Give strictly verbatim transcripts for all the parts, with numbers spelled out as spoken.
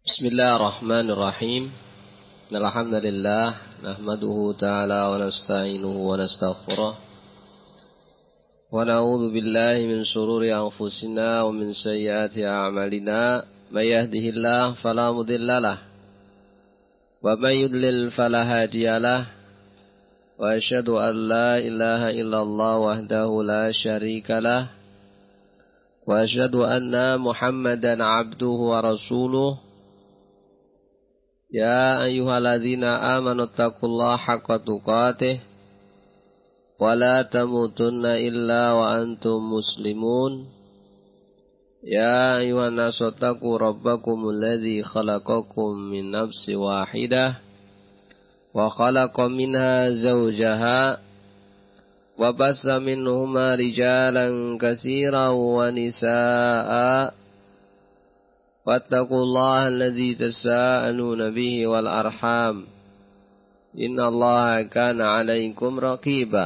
Bismillahirrahmanirrahim. Alhamdulillah nahmaduhu ta'ala wa nasta'inuhu wa nastaghfiruh wa na'udzu billahi min shururi anfusina wa min sayyiati a'malina. May yahdihillahu fala mudhillalah wa may yudlil fala hadiyalah. Wa asyhadu an la ilaha illallah wahdahu la syarikalah wa asyhadu anna Muhammadan 'abduhu wa rasuluh. Ya ayyuhalladzina amanu taqullaha haqqa tuqatih wa la tamutunna illa wa antum muslimun. Ya ayyuhan nasu taqu rabbakumul ladzi khalaqakum min nafsin wahidah wa khalaqa minha zawjaha wa bassa minhuma rijalan katsiran wa nisaa'a. واتقوا الله الذي تساءلون به والأرحام إن الله كان عليكم رقيبا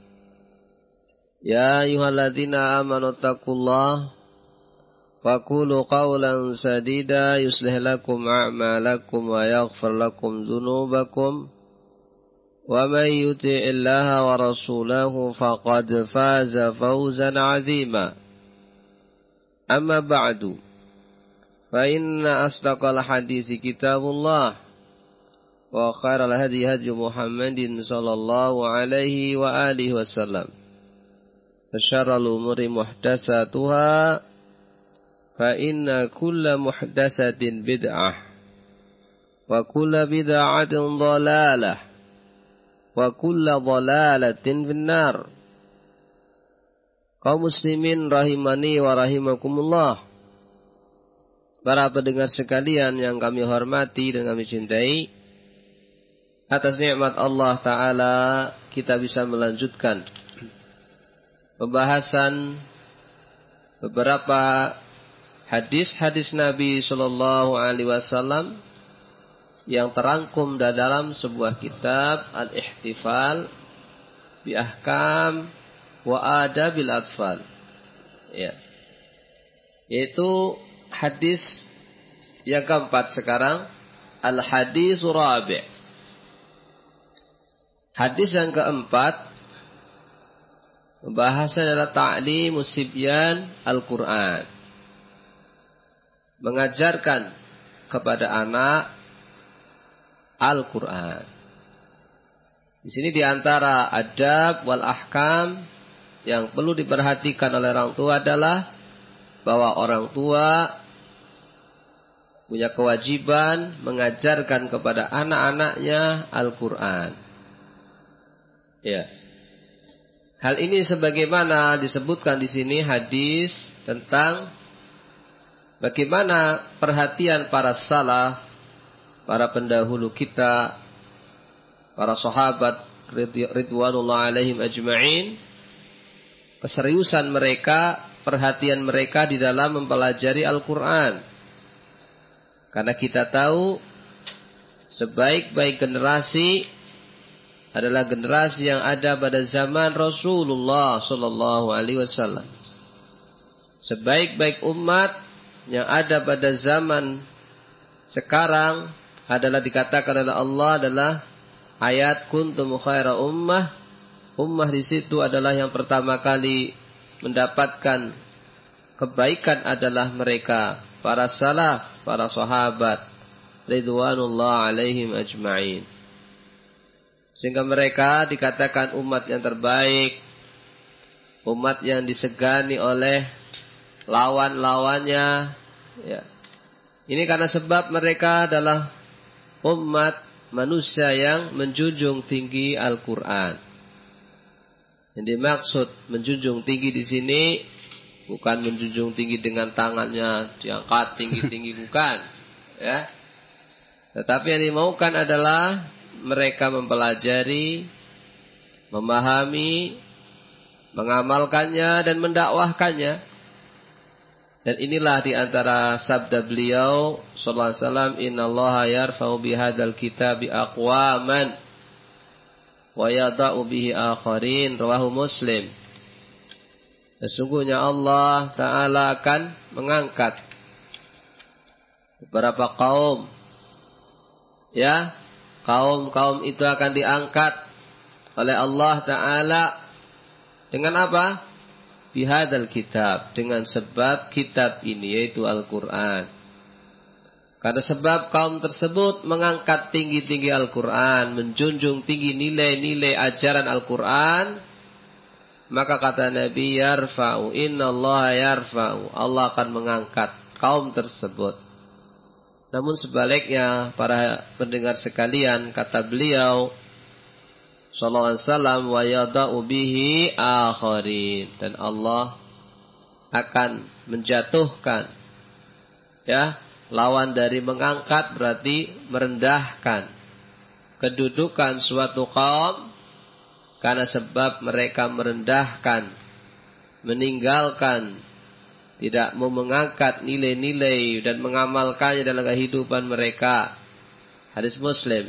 يا أيها الذين آمنوا اتقوا الله وقولوا قولا سديدا يصلح لكم أعمالكم ويغفر لكم ذنوبكم ومن يطع الله ورسوله فقد فاز فوزا عظيما أما بعد فإن أصدق الحديث كتاب الله وخير الهدي هدي محمد صلى الله عليه وآله وسلم وشر الأمور محدثاتها فإن كل محدثة بدعة وكل بدعة ضلالة وكل ضلالة في النار. Kaum muslimin rahimani wa rahimakumullah. Para pendengar sekalian yang kami hormati dan kami cintai, atas nikmat Allah Ta'ala kita bisa melanjutkan pembahasan beberapa hadis-hadis Nabi Sallallahu Alaihi Wasallam yang terangkum dalam sebuah kitab Al-Ihtifal bi Ahkam wa Adabil Atfal, ya, yaitu hadis yang keempat sekarang, Al-Hadis Rabi'. Hadis yang keempat pembahasan adalah ta'limus sibyan Al-Qur'an. Mengajarkan kepada anak Al-Qur'an. Di sini di antara adab wal ahkam yang perlu diperhatikan oleh orang tua adalah bahwa orang tua punya kewajiban mengajarkan kepada anak-anaknya Al-Quran. Ya. Hal ini sebagaimana disebutkan di sini hadis tentang bagaimana perhatian para salaf, para pendahulu kita, para sahabat ridwanullah alaihim ajma'in, keseriusan mereka, perhatian mereka di dalam mempelajari Al-Quran. Karena kita tahu sebaik-baik generasi adalah generasi yang ada pada zaman Rasulullah Sallallahu Alaihi Wasallam. Sebaik-baik umat yang ada pada zaman sekarang adalah dikatakan oleh Allah adalah ayat kuntum khaira ummah. Ummah di situ adalah yang pertama kali mendapatkan kebaikan adalah mereka para salaf, para sahabat ridwanullah alaihim ajma'in. Sehingga mereka dikatakan umat yang terbaik, umat yang disegani oleh lawan-lawannya, ya. Ini karena sebab mereka adalah umat manusia yang menjunjung tinggi Al-Quran. Yang dimaksud menjunjung tinggi di sini bukan menjunjung tinggi dengan tangannya diangkat tinggi-tinggi, bukan, ya. Tetapi yang dimaukan adalah mereka mempelajari, memahami, mengamalkannya dan mendakwahkannya. Dan inilah di antara sabda beliau sallallahu alaihi wasallam, innallaha yarfa'u bihadzal kitabi aqwaman wa yada'u bihi akharin, rawahu Muslim. Sesungguhnya Allah Ta'ala akan mengangkat beberapa kaum. Ya, kaum-kaum itu akan diangkat oleh Allah Ta'ala dengan apa? Bihadal kitab, dengan sebab kitab ini, yaitu Al-Quran. Karena sebab kaum tersebut mengangkat tinggi-tinggi Al-Quran, menjunjung tinggi nilai-nilai ajaran Al-Quran, maka kata Nabi, yarfa'u, innallaha yarfa'u, Allah akan mengangkat kaum tersebut. Namun sebaliknya, para pendengar sekalian, kata beliau sallallahu alaihi wasallam, wa yada'u bihi akharin, dan Allah akan menjatuhkan, ya, lawan dari mengangkat berarti merendahkan kedudukan suatu kaum karena sebab mereka merendahkan, meninggalkan, tidak mau mengangkat nilai-nilai dan mengamalkannya dalam kehidupan mereka. Hadis Muslim.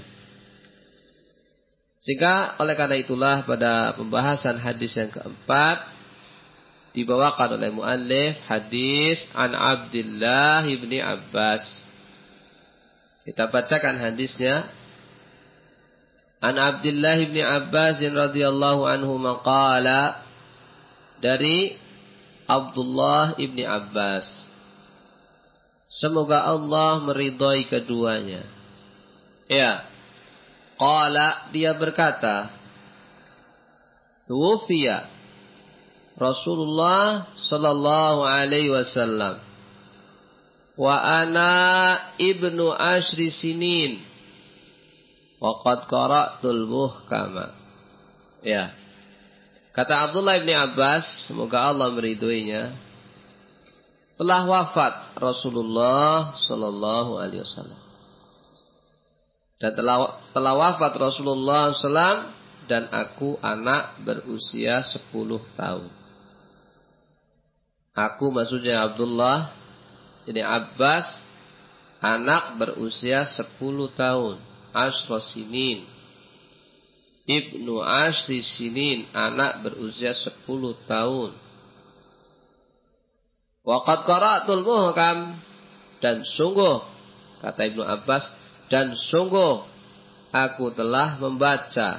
Sehingga oleh karena itulah pada pembahasan hadis yang keempat dibawakan oleh muallif hadis an Abdullah ibni Abbas. Kita bacakan hadisnya. An Abdullah ibni Abbas radhiyallahu anhu maqala, dari Abdullah ibni Abbas, semoga Allah meridhai keduanya. Ya, qala, dia berkata, tuwfiya Rasulullah sallallahu alaihi wasallam wa ana ibnu ashri sinin wa qad qara'tul muhkama. Ya. Kata Abdullah bin Abbas, semoga Allah meridhoinya, telah wafat Rasulullah sallallahu alaihi wasallam. Dan telah, telah wafat Rasulullah sallallahu alaihi wasallam dan aku anak berusia sepuluh tahun. Aku maksudnya Abdullah bin Abbas, anak berusia sepuluh tahun. Ashra sinin, ibnu ashri sinin, anak berusia sepuluh tahun. Waqad qara'tul muhkam, dan sungguh, kata Ibnu Abbas, dan sungguh aku telah membaca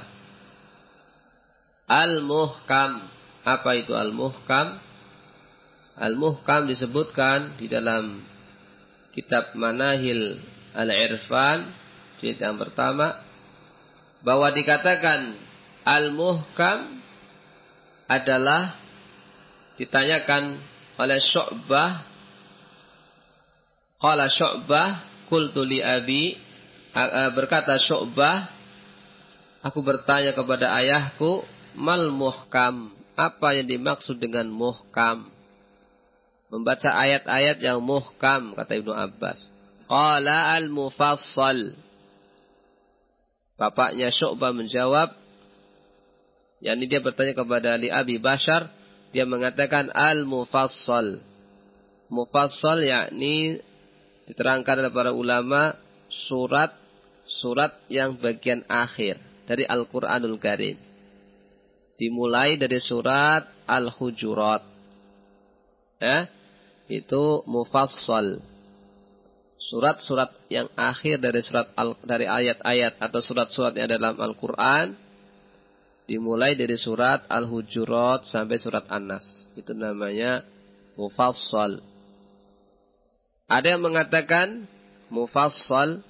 al-muhkam. Apa itu al-muhkam? Al-muhkam disebutkan di dalam kitab Manahil al-Irfan, jilid yang pertama, bahwa dikatakan al-muhkam adalah ditanyakan oleh Syu'bah. Qala Syu'bah, qultu li abi, berkata Syu'bah, aku bertanya kepada ayahku, mal muhkam, apa yang dimaksud dengan muhkam? Membaca ayat-ayat yang muhkam, kata Ibnu Abbas. Qala al-mufassal. Bapaknya Syu'bah menjawab, yakni dia bertanya kepada Ali Abi Bashar, dia mengatakan al-mufassal. Mufassal yakni diterangkan oleh para ulama surat surat yang bagian akhir dari Al-Qur'anul Karim. Dimulai dari surat Al-Hujurat. Ya, itu mufassal. Surat-surat yang akhir dari surat al, dari ayat-ayat atau surat-surat yang ada dalam Al-Qur'an dimulai dari surat Al-Hujurat sampai surat An-Nas. Itu namanya mufassal. Ada yang mengatakan mufassal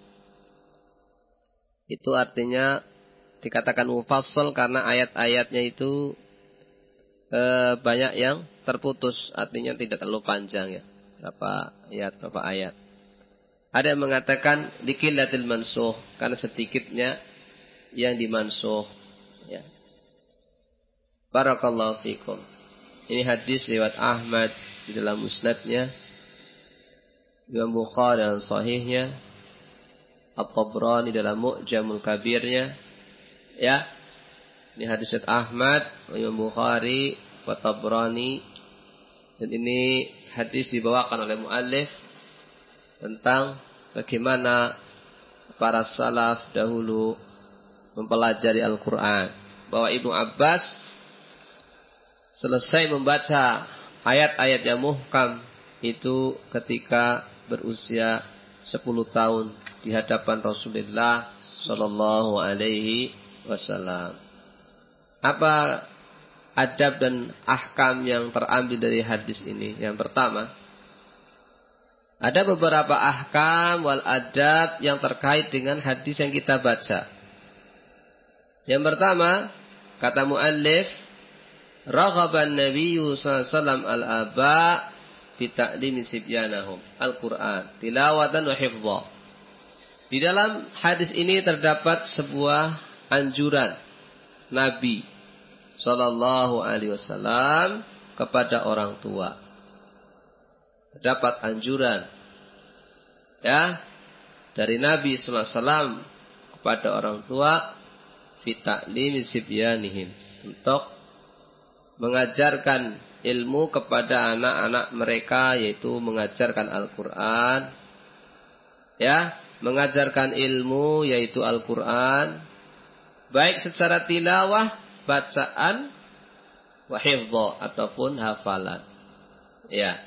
itu artinya dikatakan mufassal karena ayat-ayatnya itu eh, banyak yang terputus, artinya tidak terlalu panjang ya. Berapa ayat, berapa ayat. Ada yang mengatakan liqillatil mansukh, karena sedikitnya yang dimansuh. Ya. Barakallahu fikum. Ini hadis riwayat Ahmad di dalam musnadnya, Imam Bukhari dalam sahihnya, At-Tabrani dalam Mu'jamul Kabirnya. Ya. Ini hadis riwayat Ahmad, Imam Bukhari, At-Tabrani, dan ini hadis dibawakan oleh muallif tentang bagaimana para salaf dahulu mempelajari Al-Quran. Bahwa Ibnu Abbas selesai membaca ayat-ayat yang muhkam itu ketika berusia sepuluh tahun di hadapan Rasulullah sallallahu alaihi wasallam. Apa adab dan ahkam yang terambil dari hadis ini? Yang pertama, ada beberapa ahkam wal adab yang terkait dengan hadis yang kita baca. Yang pertama, kata muallif, raghaban nabiyyu sallallahu alaihi wasallam al-aba fi ta'limi sibyanahum al-Qur'an tilawatan wa hifdha. Di dalam hadis ini terdapat sebuah anjuran Nabi sallallahu alaihi wasallam kepada orang tua. Terdapat anjuran ya dari Nabi sallallahu alaihi wasallam kepada orang tua fi ta'limi sibyanihim, untuk mengajarkan ilmu kepada anak-anak mereka, yaitu mengajarkan Al-Quran, ya, mengajarkan ilmu yaitu Al-Quran, baik secara tilawah, bacaan, wa hifdha, ataupun hafalan. Ya.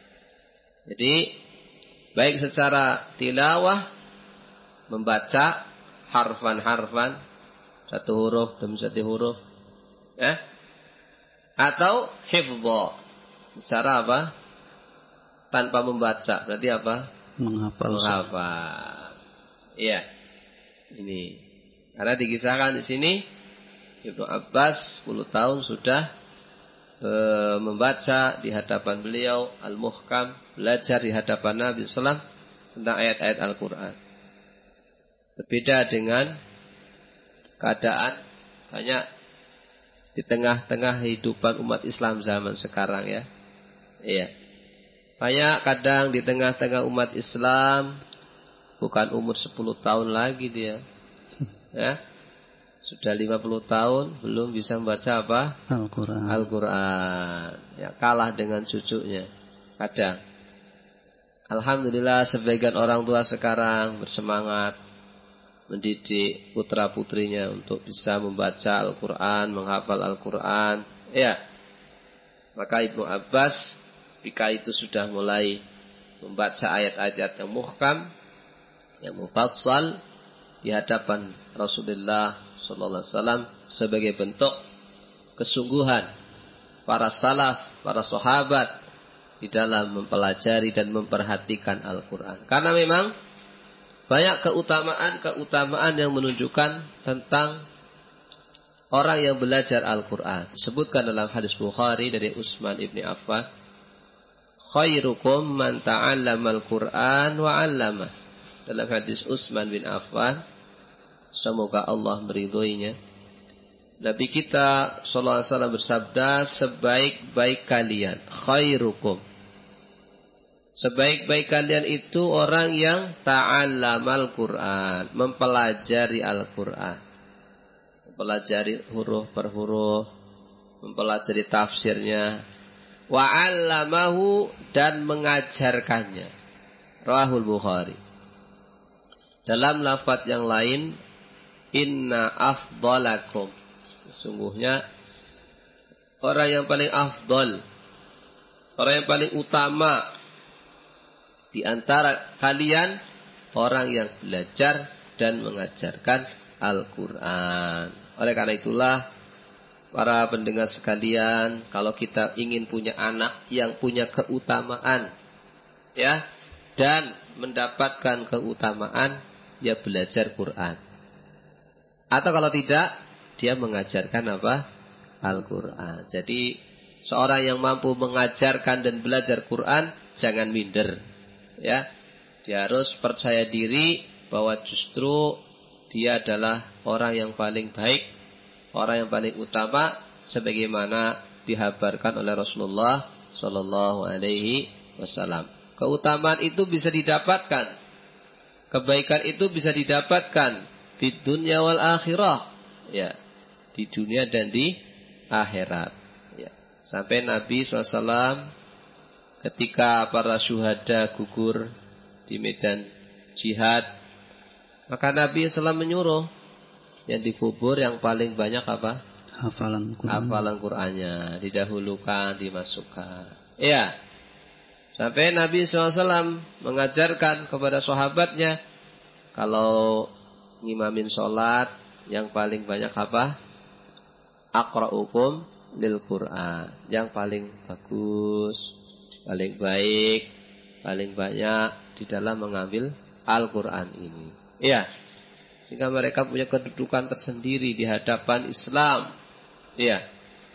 Jadi baik secara tilawah, membaca harfan-harfan, satu huruf demi satu huruf, ya, atau hifdha, secara apa? Tanpa membaca, berarti apa? Menghafal. Menghafal. Iya. Ini. Karena dikisahkan di sini Ibnu Abbas sepuluh tahun sudah e, membaca di hadapan beliau Al-Muhkam, belajar di hadapan Nabi sallallahu alaihi wasallam tentang ayat-ayat Al-Quran. Berbeda dengan keadaan banyak di tengah-tengah kehidupan umat Islam zaman sekarang, ya. Iya. Banyak kadang di tengah-tengah umat Islam bukan umur sepuluh tahun lagi dia. Ya. Sudah lima puluh tahun belum bisa membaca apa? Al-Quran. Al-Quran. Ya, kalah dengan cucunya. Kadang. Alhamdulillah sebagian orang tua sekarang bersemangat mendidik putra-putrinya untuk bisa membaca Al-Quran, menghafal Al-Quran. Ya. Maka Ibnu Abbas ketika itu sudah mulai membaca ayat-ayat yang muhkam, yang mufassal di hadapan Rasulullah sallallahu alaihi wasallam sebagai bentuk kesungguhan para salaf, para sahabat di dalam mempelajari dan memperhatikan Al-Quran. Karena memang banyak keutamaan-keutamaan yang menunjukkan tentang orang yang belajar Al-Quran. Disebutkan dalam hadis Bukhari dari Utsman ibn Affan, khairukum man ta'allama al-Quran wa 'allamah. Dalam hadis Utsman bin Affan, semoga Allah meridhoinya, Nabi kita sallallahu alaihi wasallam bersabda, sebaik-baik kalian, khairukum, sebaik-baik kalian itu orang yang ta'allamal Quran, mempelajari Al-Quran, mempelajari huruf per huruf, mempelajari tafsirnya, wa 'allamahu, dan mengajarkannya. Rawahul Bukhari. Dalam lafaz yang lain, inna afdalakum, sesungguhnya orang yang paling afdal, orang yang paling utama di antara kalian, orang yang belajar dan mengajarkan Al-Quran. Oleh karena itulah, para pendengar sekalian, kalau kita ingin punya anak yang punya keutamaan, ya, dan mendapatkan keutamaan, ya belajar Quran. Atau kalau tidak, dia mengajarkan apa? Al-Quran. Jadi seorang yang mampu mengajarkan dan belajar Quran, jangan minder, ya. Dia harus percaya diri bahwa justru dia adalah orang yang paling baik, orang yang paling utama, sebagaimana dihabarkan oleh Rasulullah Sallallahu Alaihi Wasallam. Keutamaan itu bisa didapatkan, kebaikan itu bisa didapatkan di dunia wal akhirah, ya, di dunia dan di akhirat, ya. Sampai Nabi shallallahu alaihi wasallam ketika para syuhada gugur di medan jihad, maka Nabi shallallahu alaihi wasallam menyuruh yang dikubur yang paling banyak apa? Hafalan Quran. Hafalan Qurannya didahulukan, dimasukkan. Ya. Sampai Nabi shallallahu alaihi wasallam mengajarkan kepada sahabatnya, kalau ngimamin sholat yang paling banyak apa? Aqra'ukum lil Qur'an. Yang paling bagus, paling baik, paling banyak di dalam mengambil Al-Quran ini. Iya. Sehingga mereka punya kedudukan tersendiri di hadapan Islam. Iya.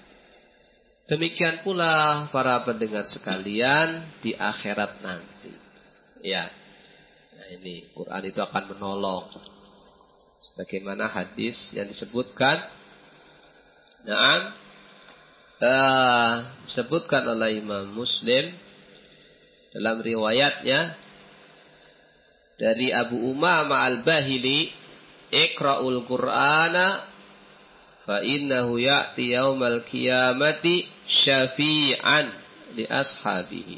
Demikian pula para pendengar sekalian di akhirat nanti. Ya, nah ini Quran itu akan menolong. Sebagaimana hadis yang disebutkan, nah, uh, disebutkan oleh Imam Muslim dalam riwayatnya dari Abu Umamah Al-Bahili, Iqra'ul Qur'ana fa innahu ya'ti yaumal qiyamati syafi'an li ashabihi.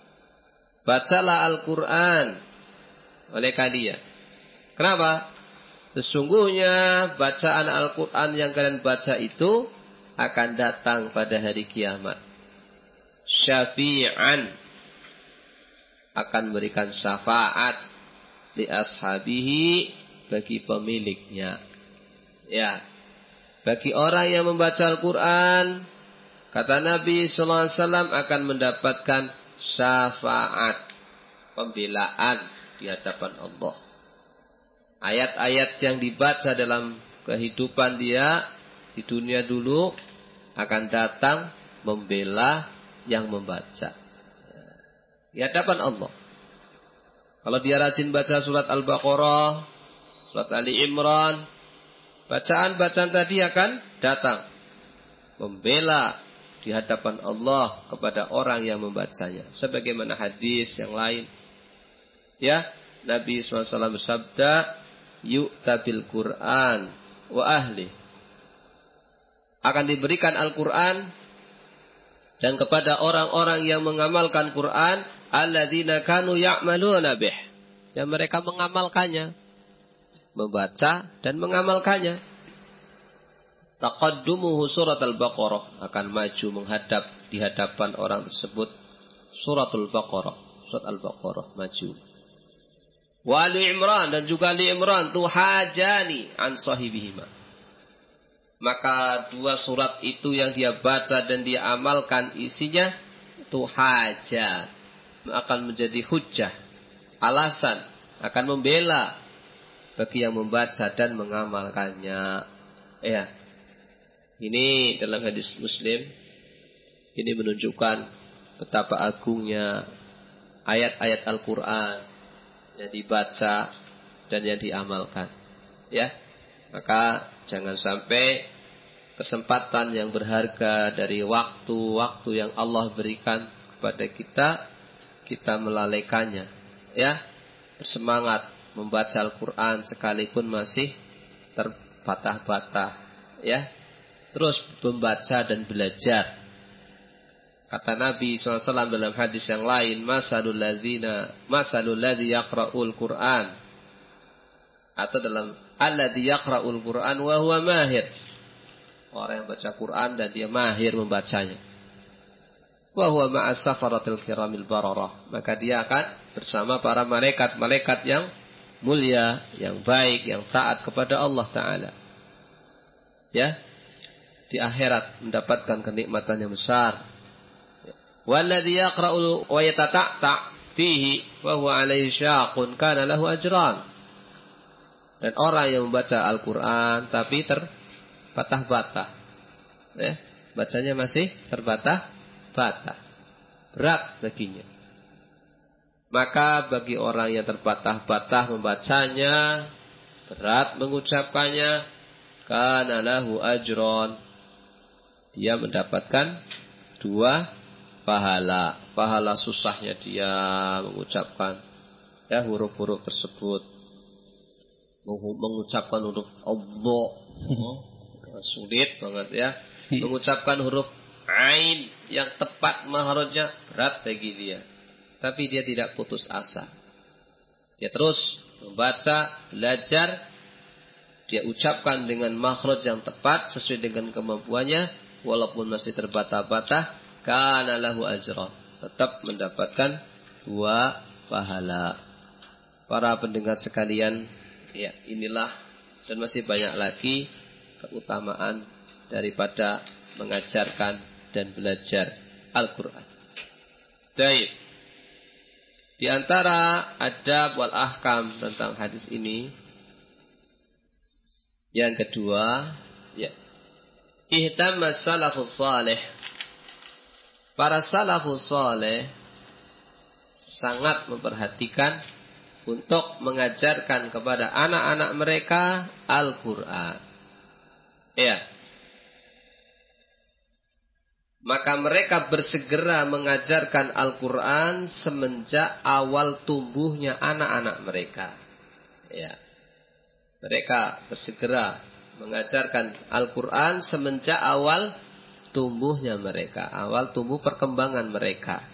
Bacalah Al-Quran oleh kalian. Kenapa? Sesungguhnya bacaan Al-Quran yang kalian baca itu akan datang pada hari kiamat. Syafi'an, akan berikan syafaat li ashabihi, bagi pemiliknya. Ya, bagi orang yang membaca Al-Quran, kata Nabi shallallahu alaihi wasallam, akan mendapatkan syafaat, pembelaan di hadapan Allah. Ayat-ayat yang dibaca dalam kehidupan dia di dunia dulu akan datang membela yang membaca di hadapan Allah. Kalau dia rajin baca surat Al-Baqarah, surat Ali Imran, bacaan-bacaan tadi akan datang membela di hadapan Allah kepada orang yang membacanya. Sebagaimana hadis yang lain, ya, Nabi shallallahu alaihi wasallam bersabda, yu'ta bil Qur'an wa ahli, akan diberikan Al-Quran dan kepada orang-orang yang mengamalkan Quran, alladzina kanu ya'maluna bih, yang mereka mengamalkannya, membaca dan mengamalkannya. Taqaddumuhu surat Al-Baqarah, akan maju menghadap di hadapan orang tersebut suratul Baqarah, surat Al-Baqarah maju. Wa Ali Imran, dan juga Ali Imran, tuhajani an sahibihima, maka dua surat itu yang dia baca dan dia amalkan isinya tuhaja, akan menjadi hujjah, alasan, akan membela bagi yang membaca dan mengamalkannya. Ya, ini dalam hadis Muslim, ini menunjukkan betapa agungnya ayat-ayat Al-Quran yang dibaca dan yang diamalkan. Ya, maka jangan sampai kesempatan yang berharga dari waktu-waktu yang Allah berikan kepada kita, kita melalaikannya. Ya, bersemangat membaca Al-Quran sekalipun masih terbatah-batah. Ya, terus membaca dan belajar. Kata Nabi shallallahu alaihi wasallam dalam hadis yang lain, masalul ladzina masalul ladzi yaqra'ul Qur'an, atau dalam alladzi yaqra'ul Qur'an wa huwa mahir, orang yang baca Quran dan dia mahir membacanya, wa huwa ma'as safaratil kiramil bararah, maka dia akan bersama para malaikat-malaikat yang mulia, yang baik, yang taat kepada Allah Ta'ala. Ya, di akhirat mendapatkan kenikmatan yang besar. Walladzi yaqra'u wa yatata'ta fihi wa huwa 'alaihi syaqun kana lahu ajran. Dan orang yang membaca Al-Qur'an tapi terbatah-batah, ya, bacanya masih terbatah-batah, berat baginya. Maka bagi orang yang terbatah-batah membacanya, berat mengucapkannya, kana lahu ajran, dia mendapatkan dua pahala. Pahala susahnya dia mengucapkan, ya, huruf-huruf tersebut, mengucapkan huruf Allah, sulit banget, ya. Mengucapkan huruf Ain yang tepat makhrajnya, berat bagi dia. Tapi dia tidak putus asa. Dia terus membaca, belajar, dia ucapkan dengan makhraj yang tepat sesuai dengan kemampuannya, walaupun masih terbatah-batah, kana lahu ajran, tetap mendapatkan dua pahala. Para pendengar sekalian, ya inilah dan masih banyak lagi keutamaan daripada mengajarkan dan belajar Al-Quran. Baik. Di antara adab wal ahkam tentang hadis ini, yang kedua, ya, ihtamma salafus salih. Para salafus salih sangat memperhatikan untuk mengajarkan kepada anak-anak mereka Al-Quran. Ya. Maka mereka bersegera mengajarkan Al-Quran semenjak awal tumbuhnya anak-anak mereka. Ya. Mereka bersegera mengajarkan Al-Quran semenjak awal tumbuhnya mereka. Awal tumbuh perkembangan mereka.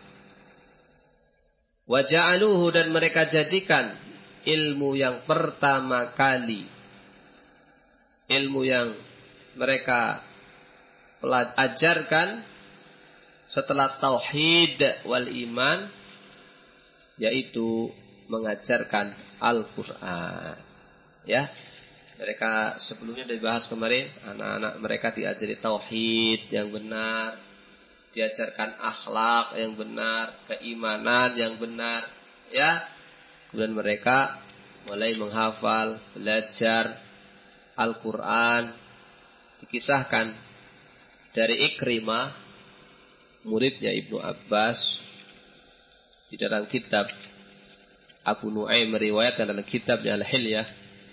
Waja'aluhu, dan mereka jadikan ilmu yang pertama kali, ilmu yang mereka ajarkan setelah tauhid wal iman, yaitu mengajarkan Al-Quran. Ya, mereka sebelumnya dibahas kemarin, anak-anak mereka diajari tauhid yang benar, diajarkan akhlak yang benar, keimanan yang benar, ya. Kemudian mereka mulai menghafal, belajar Al-Quran. Dikisahkan dari Ikrimah, muridnya Ibnu Abbas, di dalam kitab Abu Nu'aim meriwayatkan dalam kitabnya Al-Hilyah,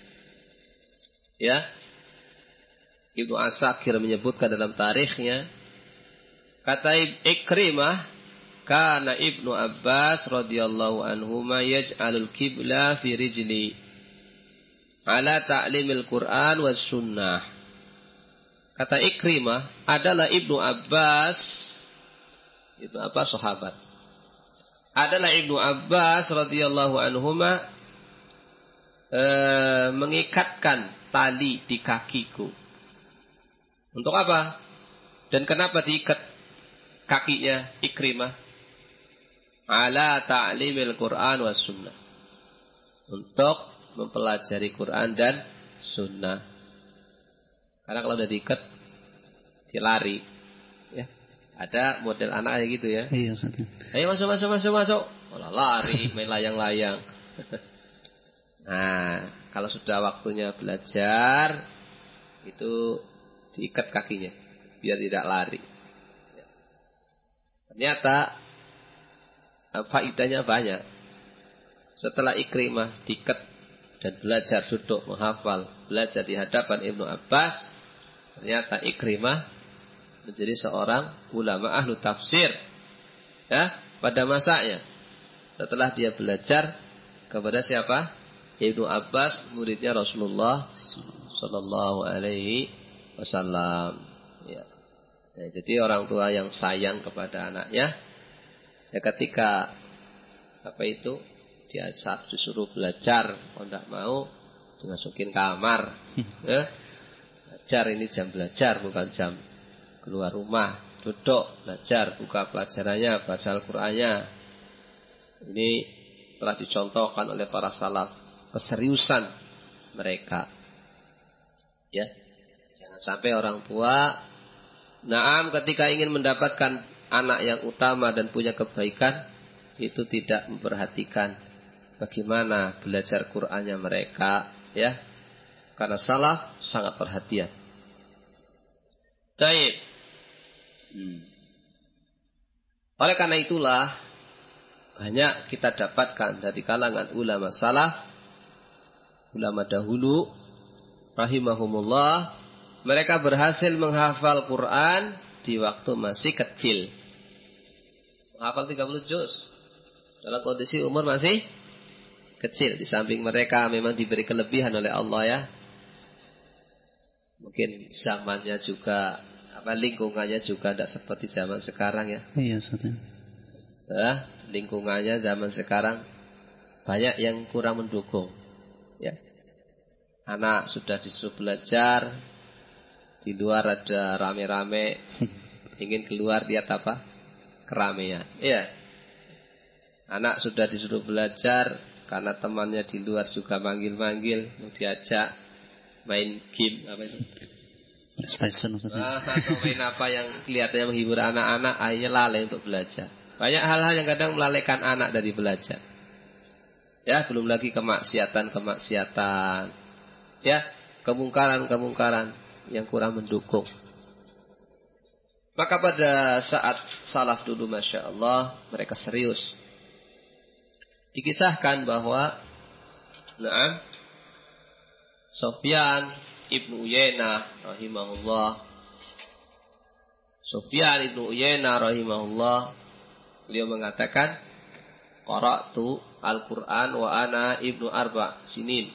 ya. Ibnu Asakir menyebutkan dalam tarikhnya, kata Ikrimah, kana Ibnu Abbas radhiyallahu anhuma yaj'alul qibla fi rijli ala ta'limil Qur'an was sunnah. Kata Ikrimah, adalah Ibnu Abbas, Ibnu Abbas sahabat, adalah Ibnu Abbas radhiyallahu anhuma eh, mengikatkan tali di kakiku. Untuk apa? Dan kenapa diikat kakinya Ikrimah? Ala ta'limil Qur'an was sunnah, untuk mempelajari Quran dan sunnah. Karena kalau udah diikat, dia lari. Ya, ada model anak kayak gitu ya. Iya, Ustaz. Ayo masuk masuk masuk masuk. Malah lari, main layang-layang. Nah, kalau sudah waktunya belajar, itu diikat kakinya biar tidak lari. Ternyata faedahnya banyak. Setelah Ikrimah diikat dan belajar duduk menghafal, belajar di hadapan Ibnu Abbas, ternyata Ikrimah menjadi seorang ulama ahlu tafsir, ya, pada masanya. Setelah dia belajar kepada siapa? Ibnu Abbas, muridnya Rasulullah Sallallahu Alaihi Wasallam. Ya. Ya, jadi orang tua yang sayang kepada anaknya, ya ketika apa itu dia disuruh belajar, kalau tidak mau dimasukin kamar. Ya. Belajar, ini jam belajar bukan jam keluar rumah. Duduk belajar, buka pelajarannya, baca Al-Qur'annya. Ini telah dicontohkan oleh para salaf, keseriusan mereka. Ya, jangan sampai orang tua naam ketika ingin mendapatkan anak yang utama dan punya kebaikan, itu tidak memperhatikan bagaimana belajar Qur'annya mereka, ya. Karena salah sangat perhatian. Baik. Hmm. Oleh karena itulah banyak kita dapatkan dari kalangan ulama salaf, ulama dahulu rahimahumullah, mereka berhasil menghafal Quran di waktu masih kecil. Menghafal tiga puluh juz dalam kondisi umur masih kecil. Di samping mereka memang diberi kelebihan oleh Allah, ya. Mungkin zamannya juga, apa, lingkungannya juga tidak seperti zaman sekarang, ya. Iya, Ustaz. Eh, lingkungannya zaman sekarang banyak yang kurang mendukung, ya. Anak sudah disuruh belajar, di luar ada rame-rame, ingin keluar lihat apa? Keramaian. Iya. Anak sudah disuruh belajar karena temannya di luar juga manggil-manggil, mau diajak main game apa itu? PlayStation maksudnya. Ah, atau main apa yang kelihatannya menghibur anak-anak, akhirnya lalai untuk belajar. Banyak hal-hal yang kadang melalaikan anak dari belajar. Ya, belum lagi kemaksiatan-kemaksiatan. Ya, kemungkaran-kemungkaran yang kurang mendukung. Maka pada saat salaf dulu, Masya Allah, mereka serius. Dikisahkan bahwa Naam Sufyan Ibnu Uyainah rahimahullah Sufyan Ibnu Uyainah rahimahullah beliau mengatakan qara'tu al-Qur'an wa ana ibnu arba sinin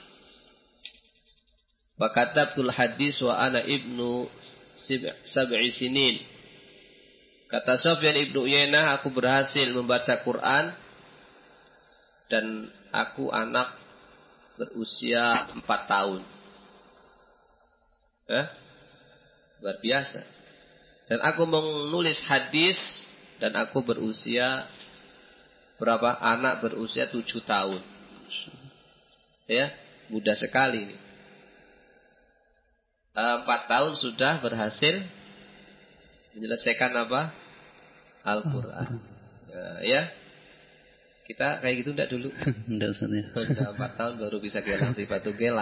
wa katabtul hadis wa ana ibnu sab'i sinin. Kata Sufyan Ibnu Uyainah, aku berhasil membaca Quran dan aku anak berusia empat tahun. Eh? Luar biasa. Dan aku menulis hadis dan aku berusia berapa? Anak berusia tujuh tahun. Ya, mudah sekali ini. Empat tahun sudah berhasil menyelesaikan apa? Al-Quran. Ya. Kita kayak gitu enggak dulu? Enggak usah ya. Sudah empat tahun baru bisa gelang sifatu gelang.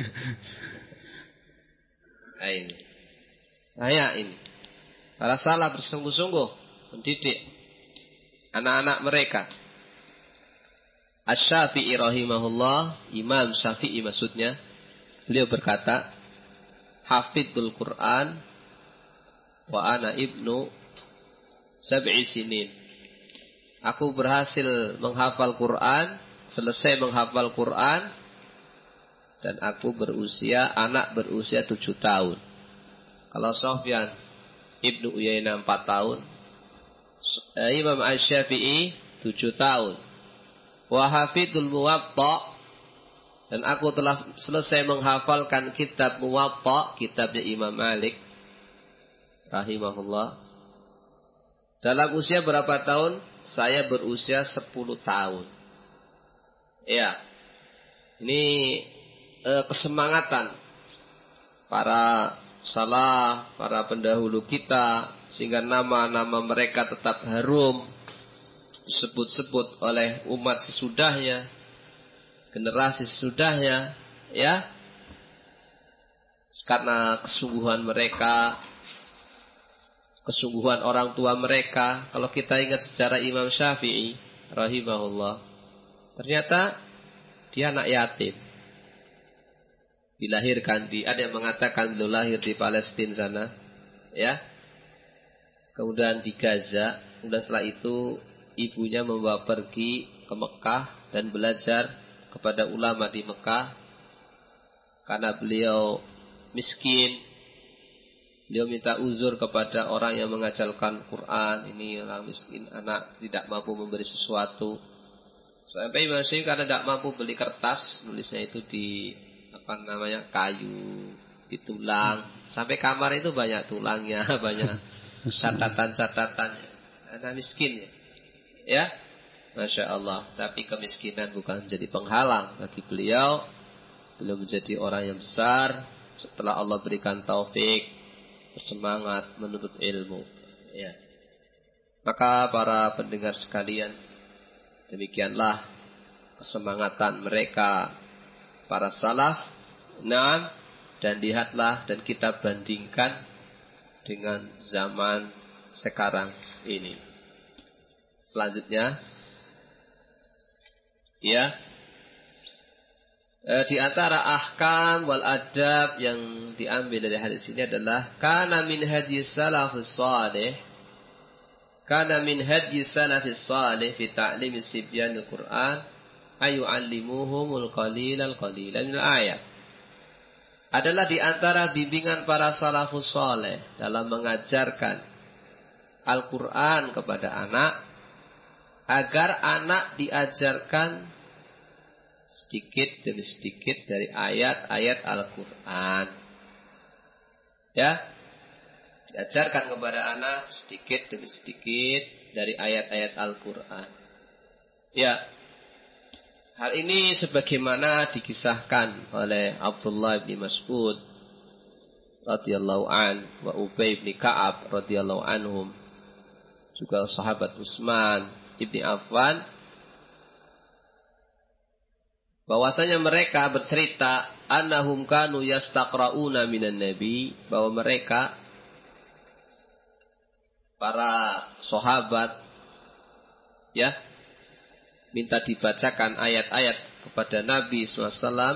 Nah ini. Nah ini. Para salaf bersungguh-sungguh mendidik anak-anak mereka. Asy-Syafi'i rahimahullah, Imam Syafi'i maksudnya, beliau berkata, hafidhul Quran wa ana ibnu sab'i sinin. Aku berhasil menghafal Quran, selesai menghafal Quran, dan aku berusia, anak berusia tujuh tahun. Kalau Sufyan Ibnu Uyainah empat tahun, Imam Asy-Syafi'i tujuh tahun. Wa hafidhul Muwatta, dan aku telah selesai menghafalkan kitab Muwatta, kitabnya Imam Malik rahimahullah. Dalam usia berapa tahun? Saya berusia sepuluh tahun. Ya. Ini eh, kesemangatan para salaf, para pendahulu kita, sehingga nama-nama mereka tetap harum, disebut-sebut oleh umat sesudahnya, generasi sesudahnya, ya. Karena kesungguhan mereka, kesungguhan orang tua mereka. Kalau kita ingat sejarah Imam Syafi'i rahimahullah, ternyata dia anak yatim. Dilahirkan di, ada yang mengatakan beliau lahir di Palestina sana, ya. Kemudian di Gaza. Kemudian setelah itu ibunya membawa pergi ke Mekah dan belajar kepada ulama di Mekah. Karena beliau miskin, beliau minta uzur kepada orang yang mengajarkan Quran. Ini orang miskin, anak tidak mampu memberi sesuatu. Sampai Imam Syafi'i karena tidak mampu beli kertas, nulisnya itu di apa namanya kayu, di tulang. Sampai kamar itu banyak tulangnya, banyak catatan-catatannya. Anak miskin ya, ya, Masya Allah. Tapi kemiskinan bukan menjadi penghalang bagi beliau. Beliau menjadi orang yang besar setelah Allah berikan taufik, bersemangat menuntut ilmu. Ya. Maka para pendengar sekalian, demikianlah kesemangatan mereka para salaf. Nah, dan lihatlah dan kita bandingkan dengan zaman sekarang ini. Selanjutnya, ya, e, di antara ahkam wal adab yang diambil dari hadis ini adalah kana min hadyi salafus salih, kana min hadyi salafis salih fi ta'lim sibyanil Qur'an ayu'allimuhumul qalilal qalilan min ayat. Adalah di antara bimbingan para salafus saleh dalam mengajarkan Al-Quran kepada anak, agar anak diajarkan sedikit demi sedikit dari ayat-ayat Al-Quran. Ya, diajarkan kepada anak sedikit demi sedikit dari ayat-ayat Al-Quran. Ya. Hal ini sebagaimana dikisahkan oleh Abdullah bin Mas'ud radhiyallahu an wa Ubay bin Ka'ab radhiyallahu anhum, juga sahabat Utsman ibn Affan, bahwasanya mereka bercerita annahum kanu yastaqra'una minan nabi, bahwa mereka para sahabat ya minta dibacakan ayat-ayat kepada Nabi sallallahu alaihi wasallam,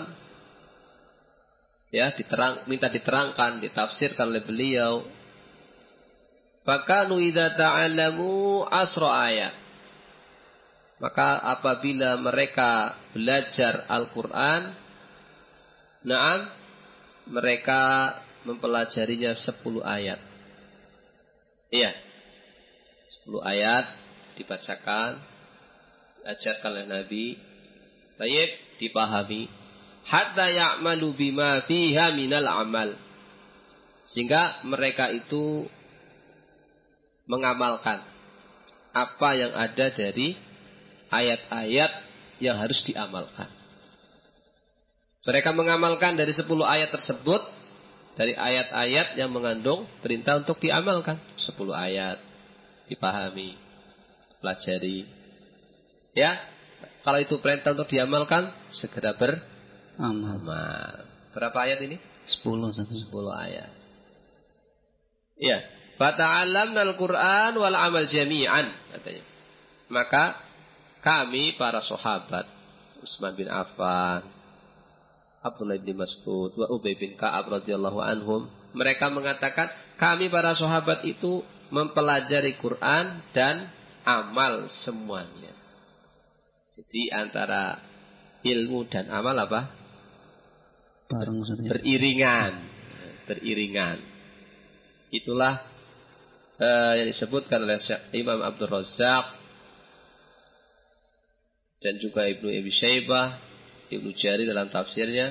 ya, diterang, minta diterangkan, ditafsirkan oleh beliau. Fakanu idza ta'allamu asra ayat. Maka apabila mereka belajar Al-Qur'an, na'am, mereka mempelajarinya sepuluh ayat. Iya. sepuluh ayat dibacakan, diajarkan oleh Nabi, baik, dipahami, hatta ya'malu bima fiha minal amal, sehingga mereka itu mengamalkan apa yang ada dari ayat-ayat yang harus diamalkan. Mereka mengamalkan dari sepuluh ayat tersebut, dari ayat-ayat yang mengandung perintah untuk diamalkan. sepuluh ayat dipahami, pelajari. Ya, kalau itu perintah untuk diamalkan, segera beramal. Berapa ayat ini? Sepuluh. Sepuluh ayat. Ya, fata'allamna al-Qur'an wal amal jami'an, katanya. Maka kami para sahabat Utsman bin Affan, Abdullah bin Mas'ud, wa Ubay bin Ka'ab radhiyallahu anhum, mereka mengatakan kami para sahabat itu mempelajari Quran dan amal semuanya. Jadi antara ilmu dan amal apa? Bareng, beriringan, beriringan. Itulah uh, yang disebutkan oleh Imam Abdul Razzaq dan juga Ibnu Abi Syaibah, Ibnu Jarir dalam tafsirnya.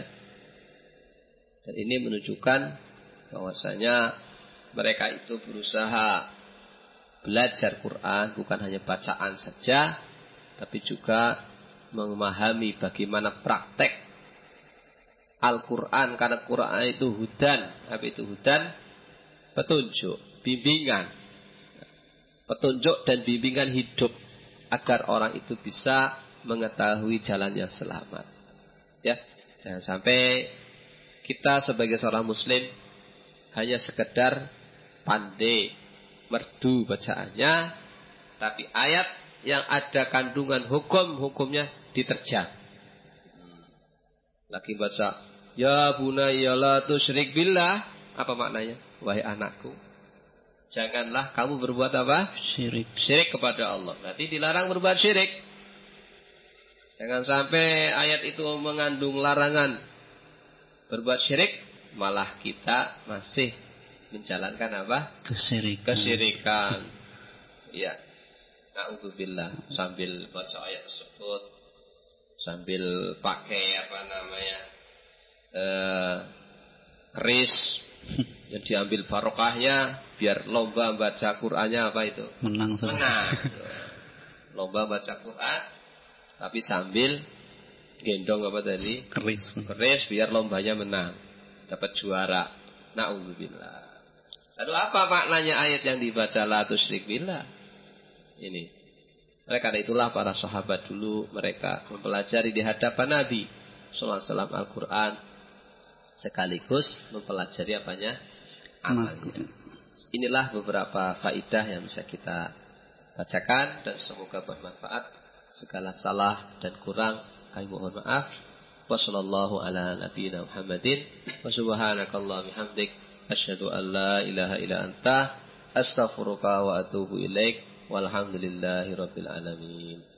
Dan ini menunjukkan bahwasanya mereka itu berusaha belajar Quran bukan hanya bacaan saja, tapi juga memahami bagaimana praktek Al-Quran. Karena Quran itu hudan. Apa itu hudan? Petunjuk, bimbingan. Petunjuk dan bimbingan hidup, agar orang itu bisa mengetahui jalan yang selamat. Ya, jangan sampai kita sebagai seorang muslim hanya sekedar pandai, merdu bacaannya, tapi ayat yang ada kandungan hukum-hukumnya diterjang. Hmm. Lagi baca, ya bunayya la tusyrik billah. Apa maknanya? Wahai anakku, janganlah kamu berbuat apa? Syirik. Syirik kepada Allah. Berarti dilarang berbuat syirik. Jangan sampai ayat itu mengandung larangan berbuat syirik, malah kita masih menjalankan apa? Kesyirikan. Kesyirikan. Ya. Na'udzubillah, sambil baca ayat tersebut, sambil pakai apa namanya eh, keris yang diambil barokahnya, biar lomba baca Qur'annya apa itu? Menang. Menang. Lomba baca Qur'an, tapi sambil gendong apa tadi? Keris. Keris, biar lombanya menang, dapat juara. Na'udzubillah. Lalu apa maknanya ayat yang dibaca la tusyrik billah? Ini. Oleh karena itulah para sahabat dulu mereka mempelajari di hadapan Nabi sallallahu alaihi wasallam Al-Quran, sekaligus mempelajari apanya? Amalnya. Inilah beberapa faidah yang bisa kita bacakan, dan semoga bermanfaat. Segala salah dan kurang kami mohon maaf. Wassallallahu ala nabiyina Muhammadin wa subhanakallahumma bihamdik asyhadu an la ilaha illa anta astaghfiruka wa atubu ilaik. Walhamdulillahi rabbil alamin.